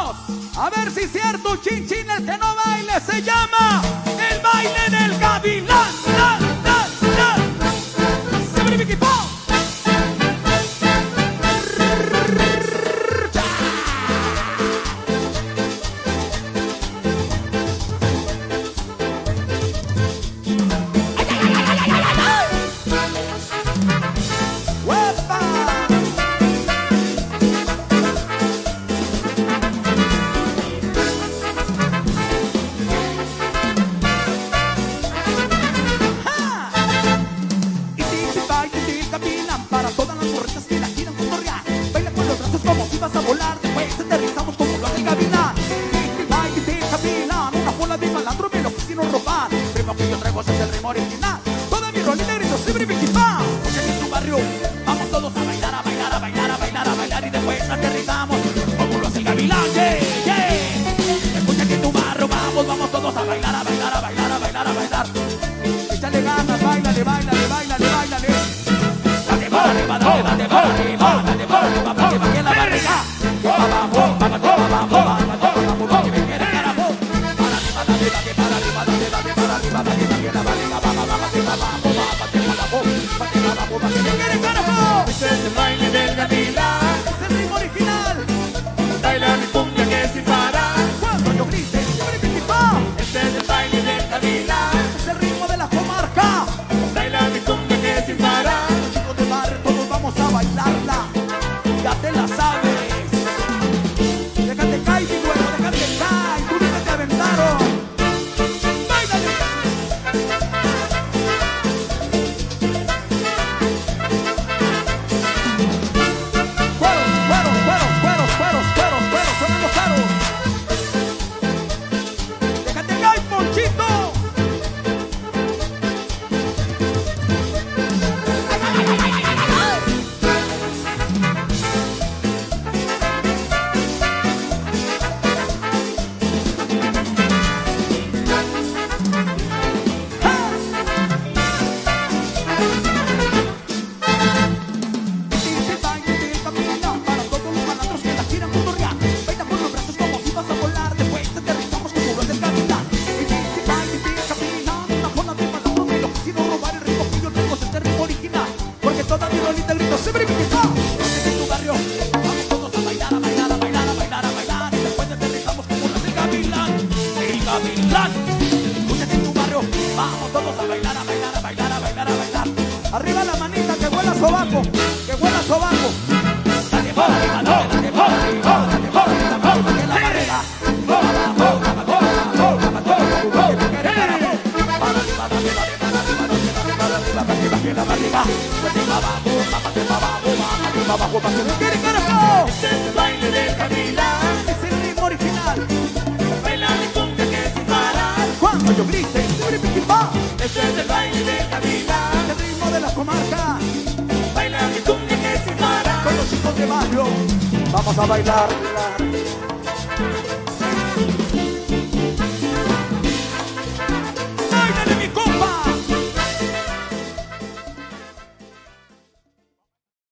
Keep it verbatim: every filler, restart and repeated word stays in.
vamos. A ver si es cierto, chin chin, el que no baile se llama el baile del gavilán. La, la, la. Se me equipó. Para todas las morritas que la quieran cotorrear, baila con los brazos como si vas a volar. Después aterrizamos como lo hace el gavilán. Y baila y te gavilán, una bola de malandro me lo quisieron robar. Primo que yo traigo ese es el ritmo original. Toda mi rolita grito siempre mi equipa. Porque en tu barrio vamos todos a bailar, a bailar, a bailar, a bailar, a bailar. Y después aterrizamos como lo hace el gavilán. Yeah, yeah. Escucha que en tu barrio vamos, vamos todos a bailar, a bailar, a bailar, a bailar, a bailar. Échale ganas, bailale, bailale, bailale, bailale. Arriba, dale, dale, para arriba, dale, para arriba, para que baje la barriga. Para abajo, para abajo, para abajo, para abajo, para que me quiere carajo. Para arriba, dale, dale, para arriba, dale, dale, para arriba, para que baje la barriga. Baja, bájate, para abajo, bájate, para abajo, para que abajo, para que me quiere carajo. Este es el baile del gavilán, es el ritmo original. Baila mi cumbia que sin parar. Cuando yo grite, siempre me equipa. Este es el baile del gavilán, es el ritmo de la comarca. Baila mi cumbia que sin parar. Vamos a bailarla, ya te la sabes. Déjate caer, mi güero, déjate caer. Tú dices que te aventaron. Báilale. Cueros, cueros, cueros, cueros, cueros, cueros, cueros, suenan los caros. Déjate caer, Ponchito. Escúchate en tu barrio, vamos todos a bailar, a bailar, a bailar, a bailar, a bailar. Arriba la manita, que huela sobaco, que huela sobaco. Dale por arriba, dale, dale por arriba, dale por arriba, para que la barriga. Abajo, abajo, abajo, abajo, para que me quede carajo. Para arriba, dale, dale, para arriba, dale, dale, para arriba, para que baje la barriga. Vete para abajo, bájate para abajo, bájate para abajo, para que me quede carajo. Este es el baile del gavilán, es el ritmo original. Baila mi cumbia que sin parar. Cuando yo grite, siempre me equipa. Este es el baile del gavilán, el ritmo de la comarca. Baila mi cumbia que sin parar. Con los chicos de barrio, vamos a bailar.